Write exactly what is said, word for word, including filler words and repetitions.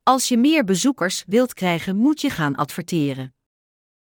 Als je meer bezoekers wilt krijgen, moet je gaan adverteren.